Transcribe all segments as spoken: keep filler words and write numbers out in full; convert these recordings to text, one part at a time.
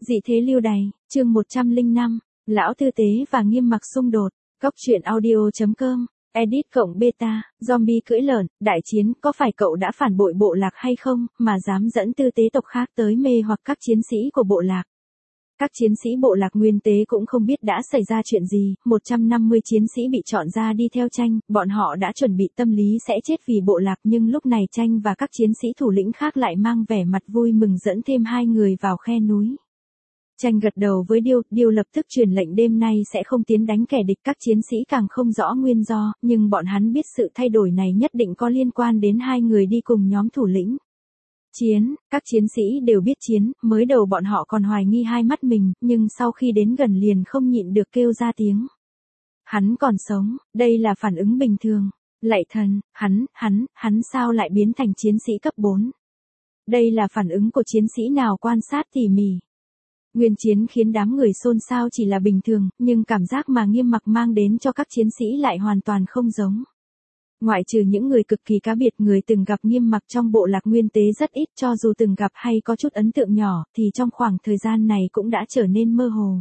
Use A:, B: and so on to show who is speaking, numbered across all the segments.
A: Dị thế lưu đày, chương một trăm lẻ năm, lão tư tế và Nghiêm Mặc xung đột. Cốc truyện audio chấm com, edit cộng beta, zombie cưỡi lợn, đại chiến, có phải cậu đã phản bội bộ lạc hay không, mà dám dẫn tư tế tộc khác tới mê hoặc các chiến sĩ của bộ lạc. Các chiến sĩ bộ lạc Nguyên Tế cũng không biết đã xảy ra chuyện gì, một trăm năm mươi chiến sĩ bị chọn ra đi theo Tranh, bọn họ đã chuẩn bị tâm lý sẽ chết vì bộ lạc, nhưng lúc này Tranh và các chiến sĩ thủ lĩnh khác lại mang vẻ mặt vui mừng dẫn thêm hai người vào khe núi. Tranh gật đầu với Điêu, Điêu lập tức truyền lệnh đêm nay sẽ không tiến đánh kẻ địch, các chiến sĩ càng không rõ nguyên do, nhưng bọn hắn biết sự thay đổi này nhất định có liên quan đến hai người đi cùng nhóm thủ lĩnh. Chiến, các chiến sĩ đều biết chiến, mới đầu bọn họ còn hoài nghi hai mắt mình, nhưng sau khi đến gần liền không nhịn được kêu ra tiếng. Hắn còn sống, đây là phản ứng bình thường. Lạy thần, hắn, hắn, hắn sao lại biến thành chiến sĩ cấp bốn? Đây là phản ứng của chiến sĩ nào quan sát tỉ mỉ. Nguyên chiến khiến đám người xôn xao chỉ là bình thường, nhưng cảm giác mà Nghiêm Mặc mang đến cho các chiến sĩ lại hoàn toàn không giống. Ngoại trừ những người cực kỳ cá biệt, người từng gặp Nghiêm Mặc trong bộ lạc Nguyên Tế rất ít, cho dù từng gặp hay có chút ấn tượng nhỏ, thì trong khoảng thời gian này cũng đã trở nên mơ hồ.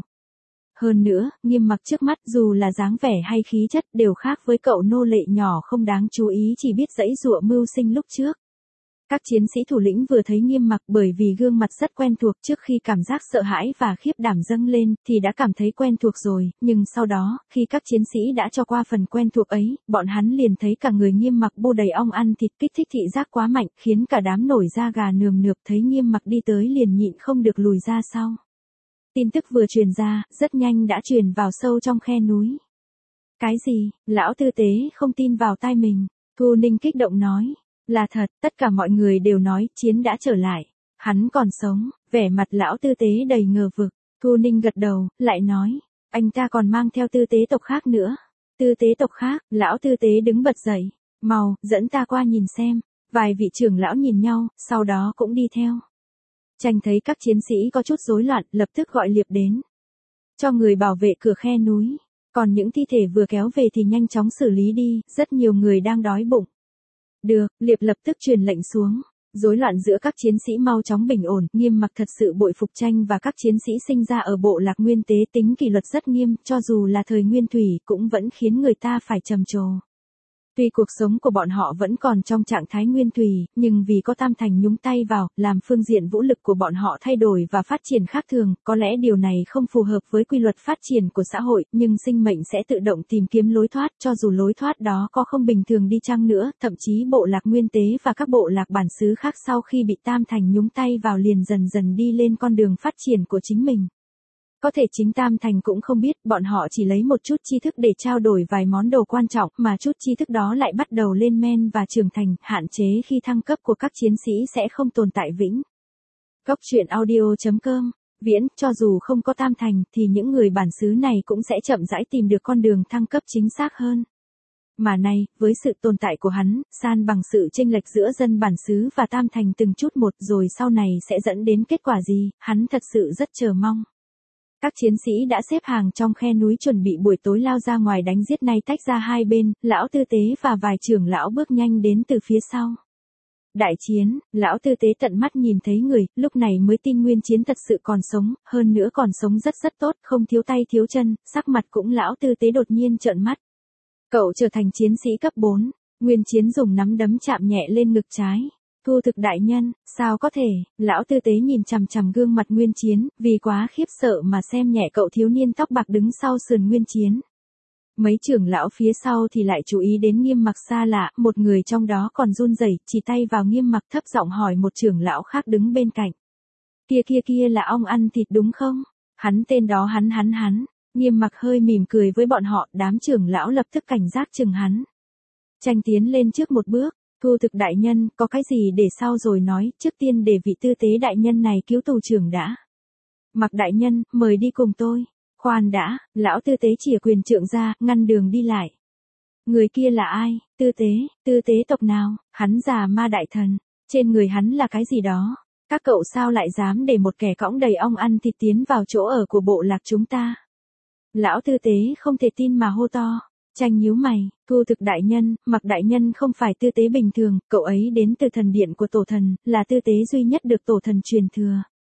A: Hơn nữa, Nghiêm Mặc trước mắt dù là dáng vẻ hay khí chất đều khác với cậu nô lệ nhỏ không đáng chú ý chỉ biết giãy giụa mưu sinh lúc trước. Các chiến sĩ thủ lĩnh vừa thấy Nghiêm Mặc, bởi vì gương mặt rất quen thuộc, trước khi cảm giác sợ hãi và khiếp đảm dâng lên, thì đã cảm thấy quen thuộc rồi, nhưng sau đó, khi các chiến sĩ đã cho qua phần quen thuộc ấy, bọn hắn liền thấy cả người Nghiêm Mặc bô đầy ong ăn thịt, kích thích thị giác quá mạnh, khiến cả đám nổi da gà nườm nượp, thấy Nghiêm Mặc đi tới liền nhịn không được lùi ra sau. Tin tức vừa truyền ra, rất nhanh đã truyền vào sâu trong khe núi. Cái gì, lão tư tế không tin vào tai mình, Thu Ninh kích động nói. Là thật, tất cả mọi người đều nói, chiến đã trở lại. Hắn còn sống, vẻ mặt lão tư tế đầy ngờ vực. Thu Ninh gật đầu, lại nói, anh ta còn mang theo tư tế tộc khác nữa. Tư tế tộc khác, lão tư tế đứng bật dậy. Mau, dẫn ta qua nhìn xem. Vài vị trưởng lão nhìn nhau, sau đó cũng đi theo. Tranh thấy các chiến sĩ có chút rối loạn, lập tức gọi Liệp đến. Cho người bảo vệ cửa khe núi. Còn những thi thể vừa kéo về thì nhanh chóng xử lý đi, rất nhiều người đang đói bụng. Được, Liệp lập tức truyền lệnh xuống. Rối loạn giữa các chiến sĩ mau chóng bình ổn. Nghiêm Mặc thật sự bội phục Tranh và các chiến sĩ sinh ra ở bộ lạc Nguyên Tế, tính kỷ luật rất nghiêm, cho dù là thời Nguyên Thủy cũng vẫn khiến người ta phải trầm trồ. Tuy cuộc sống của bọn họ vẫn còn trong trạng thái Nguyên Thủy, nhưng vì có Tam Thành nhúng tay vào, làm phương diện vũ lực của bọn họ thay đổi và phát triển khác thường, có lẽ điều này không phù hợp với quy luật phát triển của xã hội, nhưng sinh mệnh sẽ tự động tìm kiếm lối thoát, cho dù lối thoát đó có không bình thường đi chăng nữa, thậm chí bộ lạc Nguyên Tế và các bộ lạc bản xứ khác sau khi bị Tam Thành nhúng tay vào liền dần dần đi lên con đường phát triển của chính mình. Có thể chính Tam Thành cũng không biết, bọn họ chỉ lấy một chút tri thức để trao đổi vài món đồ quan trọng, mà chút tri thức đó lại bắt đầu lên men và trưởng thành, hạn chế khi thăng cấp của các chiến sĩ sẽ không tồn tại vĩnh. Cốc truyện audio chấm com, Viễn, cho dù không có Tam Thành, thì những người bản xứ này cũng sẽ chậm rãi tìm được con đường thăng cấp chính xác hơn. Mà nay, với sự tồn tại của hắn, san bằng sự chênh lệch giữa dân bản xứ và Tam Thành từng chút một, rồi sau này sẽ dẫn đến kết quả gì, hắn thật sự rất chờ mong. Các chiến sĩ đã xếp hàng trong khe núi chuẩn bị buổi tối lao ra ngoài đánh giết, nay tách ra hai bên, lão tư tế và vài trưởng lão bước nhanh đến từ phía sau. Đại chiến, lão tư tế tận mắt nhìn thấy người, lúc này mới tin Nguyên Chiến thật sự còn sống, hơn nữa còn sống rất rất tốt, không thiếu tay thiếu chân, sắc mặt cũng lão tư tế đột nhiên trợn mắt. Cậu trở thành chiến sĩ cấp bốn, Nguyên Chiến dùng nắm đấm chạm nhẹ lên ngực trái. Thu Thực đại nhân, sao có thể, lão tư tế nhìn chằm chằm gương mặt Nguyên Chiến, vì quá khiếp sợ mà xem nhẹ cậu thiếu niên tóc bạc đứng sau sườn Nguyên Chiến. Mấy trưởng lão phía sau thì lại chú ý đến Nghiêm Mặc xa lạ, một người trong đó còn run rẩy, chỉ tay vào Nghiêm Mặc thấp giọng hỏi một trưởng lão khác đứng bên cạnh. Kia kia kia là ong ăn thịt đúng không? Hắn tên đó hắn hắn hắn, Nghiêm Mặc hơi mỉm cười với bọn họ, đám trưởng lão lập tức cảnh giác chừng hắn. Tranh tiến lên trước một bước. Thu Thực đại nhân, có cái gì để sau rồi nói, trước tiên để vị tư tế đại nhân này cứu tù trưởng đã. Mặc đại nhân, mời đi cùng tôi. Khoan đã, lão tư tế chìa quyền trượng ra, ngăn đường đi lại. Người kia là ai, tư tế, tư tế tộc nào, hắn già ma đại thần, trên người hắn là cái gì đó. Các cậu sao lại dám để một kẻ cõng đầy ong ăn thịt tiến vào chỗ ở của bộ lạc chúng ta. Lão tư tế không thể tin mà hô to. Tranh nhíu mày, Thu Thực đại nhân, Mặc đại nhân không phải tư tế bình thường, cậu ấy đến từ thần điện của tổ thần, là tư tế duy nhất được tổ thần truyền thừa.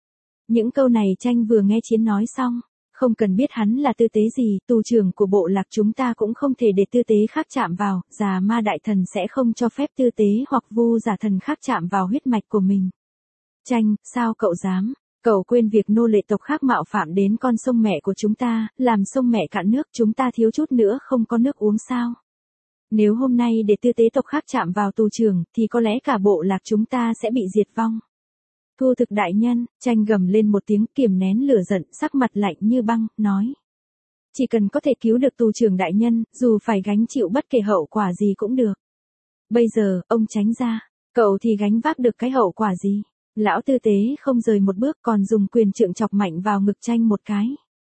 A: Những câu này Tranh vừa nghe Chiến nói xong. Không cần biết hắn là tư tế gì, tù trưởng của bộ lạc chúng ta cũng không thể để tư tế khác chạm vào, già ma đại thần sẽ không cho phép tư tế hoặc vu giả thần khác chạm vào huyết mạch của mình. Tranh, sao cậu dám? Cậu quên việc nô lệ tộc khác mạo phạm đến con sông mẹ của chúng ta, làm sông mẹ cạn nước, chúng ta thiếu chút nữa không có nước uống sao? Nếu hôm nay để tư tế tộc khác chạm vào tù trưởng, thì có lẽ cả bộ lạc chúng ta sẽ bị diệt vong. Thu thực đại nhân, Tranh gầm lên một tiếng, kiềm nén lửa giận, sắc mặt lạnh như băng, nói. Chỉ cần có thể cứu được tù trưởng đại nhân, dù phải gánh chịu bất kể hậu quả gì cũng được. Bây giờ, ông tránh ra, cậu thì gánh vác được cái hậu quả gì? Lão tư tế không rời một bước còn dùng quyền trượng chọc mạnh vào ngực Tranh một cái.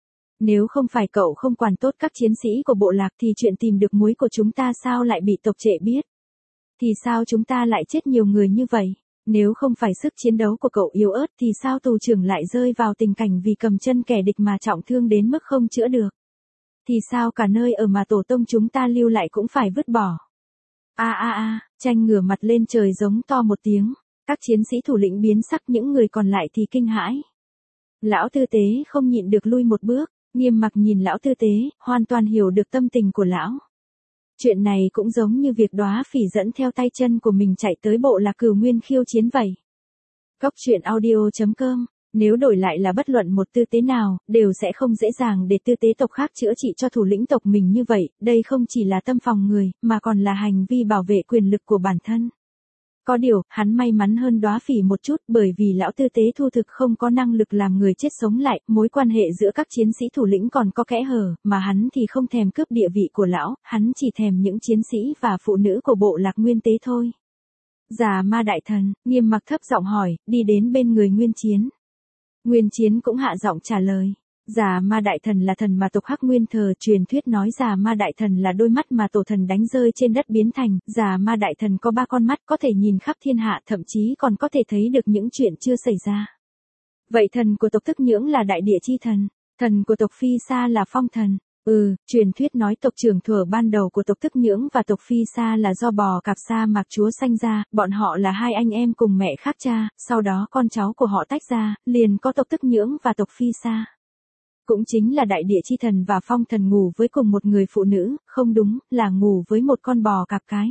A: Nếu không phải cậu không quản tốt các chiến sĩ của bộ lạc thì chuyện tìm được muối của chúng ta sao lại bị tộc trệ biết? Thì sao chúng ta lại chết nhiều người như vậy? Nếu không phải sức chiến đấu của cậu yếu ớt thì sao tù trưởng lại rơi vào tình cảnh vì cầm chân kẻ địch mà trọng thương đến mức không chữa được? Thì sao cả nơi ở mà tổ tông chúng ta lưu lại cũng phải vứt bỏ? A a a, Tranh ngửa mặt lên trời giống to một tiếng, các chiến sĩ thủ lĩnh biến sắc, những người còn lại thì kinh hãi. Lão tư tế không nhịn được lui một bước, nghiêm mặc nhìn lão tư tế, hoàn toàn hiểu được tâm tình của lão. Chuyện này cũng giống như việc Đóa Phỉ dẫn theo tay chân của mình chạy tới bộ lạc Cửu Nguyên khiêu chiến vậy. Cốc truyện audio chấm com, nếu đổi lại là bất luận một tư tế nào, đều sẽ không dễ dàng để tư tế tộc khác chữa trị cho thủ lĩnh tộc mình như vậy, đây không chỉ là tâm phòng người, mà còn là hành vi bảo vệ quyền lực của bản thân. Có điều, hắn may mắn hơn Đóa Phỉ một chút, bởi vì lão tư tế Thu thực không có năng lực làm người chết sống lại, mối quan hệ giữa các chiến sĩ thủ lĩnh còn có kẽ hở, mà hắn thì không thèm cướp địa vị của lão, hắn chỉ thèm những chiến sĩ và phụ nữ của bộ lạc Nguyên Tế thôi. Già ma đại thần, Nghiêm mặc thấp giọng hỏi, đi đến bên người Nguyên Chiến. Nguyên Chiến cũng hạ giọng trả lời. Già ma đại thần là thần mà tộc Hắc Nguyên thờ, truyền thuyết nói già ma đại thần là đôi mắt mà tổ thần đánh rơi trên đất biến thành, già ma đại thần có ba con mắt có thể nhìn khắp thiên hạ, thậm chí còn có thể thấy được những chuyện chưa xảy ra. Vậy thần của tộc Tức Nhưỡng là đại địa chi thần, thần của tộc Phi Sa là phong thần. Ừ, truyền thuyết nói tộc trưởng thuở ban đầu của tộc Tức Nhưỡng và tộc Phi Sa là do bò cạp sa mạc chúa sanh ra, bọn họ là hai anh em cùng mẹ khác cha, sau đó con cháu của họ tách ra, liền có tộc Tức Nhưỡng và tộc Phi Sa. Cũng chính là đại địa chi thần và phong thần ngủ với cùng một người phụ nữ, không đúng, là ngủ với một con bò cạp cái.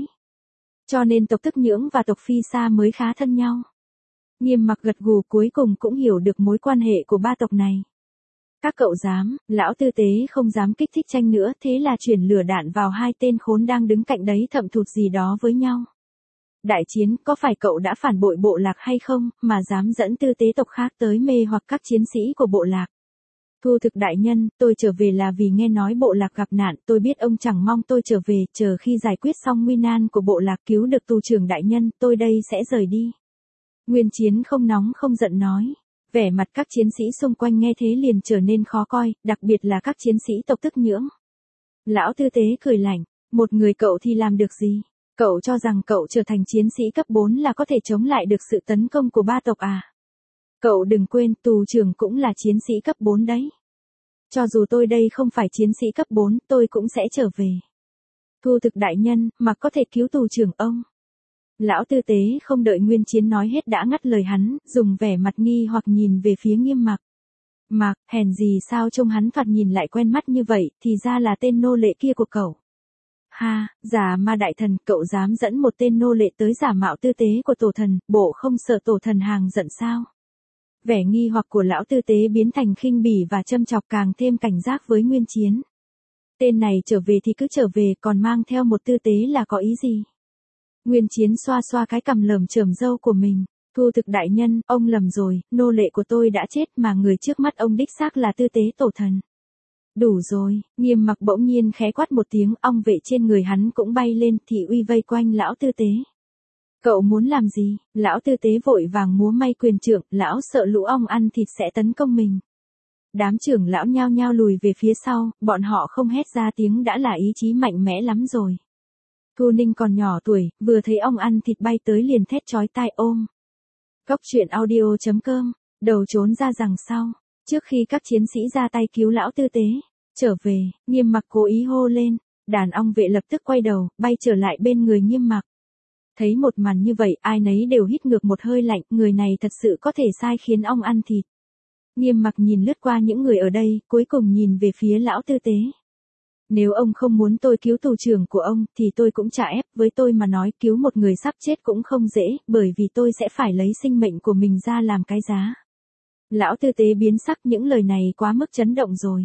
A: Cho nên tộc Tức Nhưỡng và tộc Phi Sa mới khá thân nhau. Nghiêm mặc gật gù, cuối cùng cũng hiểu được mối quan hệ của ba tộc này. Các cậu dám, lão tư tế không dám kích thích Tranh nữa, thế là chuyển lửa đạn vào hai tên khốn đang đứng cạnh đấy thậm thụt gì đó với nhau. Đại Chiến, có phải cậu đã phản bội bộ lạc hay không, mà dám dẫn tư tế tộc khác tới mê hoặc các chiến sĩ của bộ lạc? Thu thực đại nhân, tôi trở về là vì nghe nói bộ lạc gặp nạn, tôi biết ông chẳng mong tôi trở về, chờ khi giải quyết xong nguy nan của bộ lạc, cứu được tù trưởng đại nhân, tôi đây sẽ rời đi. Nguyên Chiến không nóng không giận nói. Vẻ mặt các chiến sĩ xung quanh nghe thế liền trở nên khó coi, đặc biệt là các chiến sĩ tộc Tức Nhưỡng. Lão tư tế cười lạnh, một người cậu thì làm được gì? Cậu cho rằng cậu trở thành chiến sĩ cấp bốn là có thể chống lại được sự tấn công của ba tộc à? Cậu đừng quên, tù trưởng cũng là chiến sĩ cấp bốn đấy. Cho dù tôi đây không phải chiến sĩ cấp bốn, tôi cũng sẽ trở về. Thu thực đại nhân, mà có thể cứu tù trưởng ông. Lão tư tế không đợi Nguyên Chiến nói hết đã ngắt lời hắn, dùng vẻ mặt nghi hoặc nhìn về phía Nghiêm mặc. Mặc, hèn gì sao trông hắn thoạt nhìn lại quen mắt như vậy, thì ra là tên nô lệ kia của cậu. Ha, già ma đại thần, cậu dám dẫn một tên nô lệ tới giả mạo tư tế của tổ thần, bộ không sợ tổ thần hàng giận sao? Vẻ nghi hoặc của lão tư tế biến thành khinh bỉ và châm chọc, càng thêm cảnh giác với Nguyên Chiến. Tên này trở về thì cứ trở về, còn mang theo một tư tế là có ý gì? Nguyên Chiến xoa xoa cái cằm lởm chởm râu của mình. Thu thực đại nhân, ông lầm rồi, nô lệ của tôi đã chết mà người trước mắt ông đích xác là tư tế tổ thần. Đủ rồi, Nghiêm mặc bỗng nhiên khẽ quát một tiếng, ong vệ trên người hắn cũng bay lên, thị uy vây quanh lão tư tế. Cậu muốn làm gì? Lão tư tế vội vàng múa may quyền trượng, lão sợ lũ ong ăn thịt sẽ tấn công mình. Đám trưởng lão nhao nhao lùi về phía sau, bọn họ không hét ra tiếng đã là ý chí mạnh mẽ lắm rồi. Thu Ninh còn nhỏ tuổi, vừa thấy ong ăn thịt bay tới liền thét chói tai ôm. Cốc truyện audio chấm com, đầu trốn ra rằng sau, trước khi các chiến sĩ ra tay cứu lão tư tế, trở về, Nghiêm mặc cố ý hô lên, đàn ong vệ lập tức quay đầu, bay trở lại bên người Nghiêm mặc. Thấy một màn như vậy, ai nấy đều hít ngược một hơi lạnh, người này thật sự có thể sai khiến ong ăn thịt. Nghiêm Mặc nhìn lướt qua những người ở đây, cuối cùng nhìn về phía lão tư tế. Nếu ông không muốn tôi cứu tù trưởng của ông, thì tôi cũng chả ép, với tôi mà nói cứu một người sắp chết cũng không dễ, bởi vì tôi sẽ phải lấy sinh mệnh của mình ra làm cái giá. Lão tư tế biến sắc, những lời này quá mức chấn động rồi.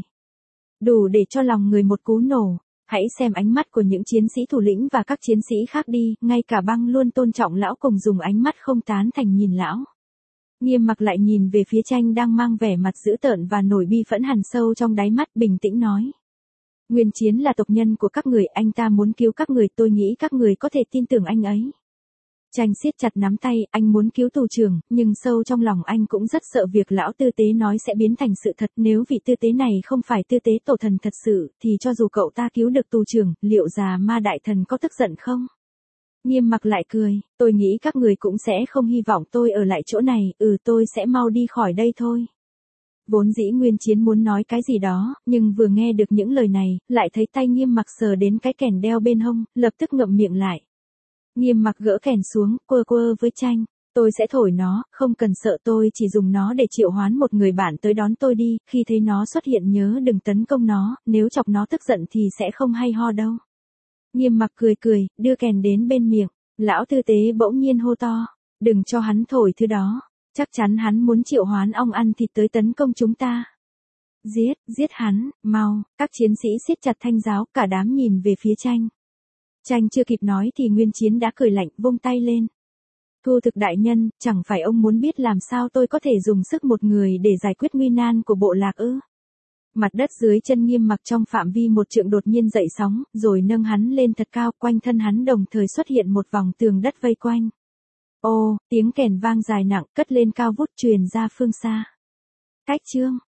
A: Đủ để cho lòng người một cú nổ. Hãy xem ánh mắt của những chiến sĩ thủ lĩnh và các chiến sĩ khác đi, ngay cả Băng luôn tôn trọng lão cùng dùng ánh mắt không tán thành nhìn lão. Nghiêm Mặc lại nhìn về phía Tranh đang mang vẻ mặt dữ tợn và nổi bi phẫn hằn sâu trong đáy mắt, bình tĩnh nói. Nguyên Chiến là tộc nhân của các người, anh ta muốn cứu các người, tôi nghĩ các người có thể tin tưởng anh ấy. Tranh siết chặt nắm tay, anh muốn cứu tù trưởng, nhưng sâu trong lòng anh cũng rất sợ việc lão tư tế nói sẽ biến thành sự thật. Nếu vị tư tế này không phải tư tế tổ thần thật sự, thì cho dù cậu ta cứu được tù trưởng, liệu già ma đại thần có tức giận không? Nghiêm Mặc lại cười, tôi nghĩ các người cũng sẽ không hy vọng tôi ở lại chỗ này, ừ tôi sẽ mau đi khỏi đây thôi. Vốn dĩ Nguyên Chiến muốn nói cái gì đó, nhưng vừa nghe được những lời này, lại thấy tay Nghiêm Mặc sờ đến cái kèn đeo bên hông, lập tức ngậm miệng lại. Nghiêm Mặc gỡ kèn xuống, quơ quơ với Tranh. Tôi sẽ thổi nó, không cần sợ, tôi chỉ dùng nó để triệu hoán một người bạn tới đón tôi đi, khi thấy nó xuất hiện nhớ đừng tấn công nó, nếu chọc nó tức giận thì sẽ không hay ho đâu. Nghiêm Mặc cười cười, đưa kèn đến bên miệng. Lão tư tế bỗng nhiên hô to. Đừng cho hắn thổi thứ đó. Chắc chắn hắn muốn triệu hoán ong ăn thịt tới tấn công chúng ta. Giết, giết hắn, mau, các chiến sĩ siết chặt thanh giáo, cả đám nhìn về phía Tranh. Tranh chưa kịp nói thì Nguyên Chiến đã cười lạnh, vung tay lên. Thu Thực đại nhân, chẳng phải ông muốn biết làm sao tôi có thể dùng sức một người để giải quyết nguy nan của bộ lạc ư? Mặt đất dưới chân Nghiêm Mặc trong phạm vi một trượng đột nhiên dậy sóng, rồi nâng hắn lên thật cao, quanh thân hắn đồng thời xuất hiện một vòng tường đất vây quanh. Ô, tiếng kèn vang dài nặng, cất lên cao vút truyền ra phương xa. Cách chương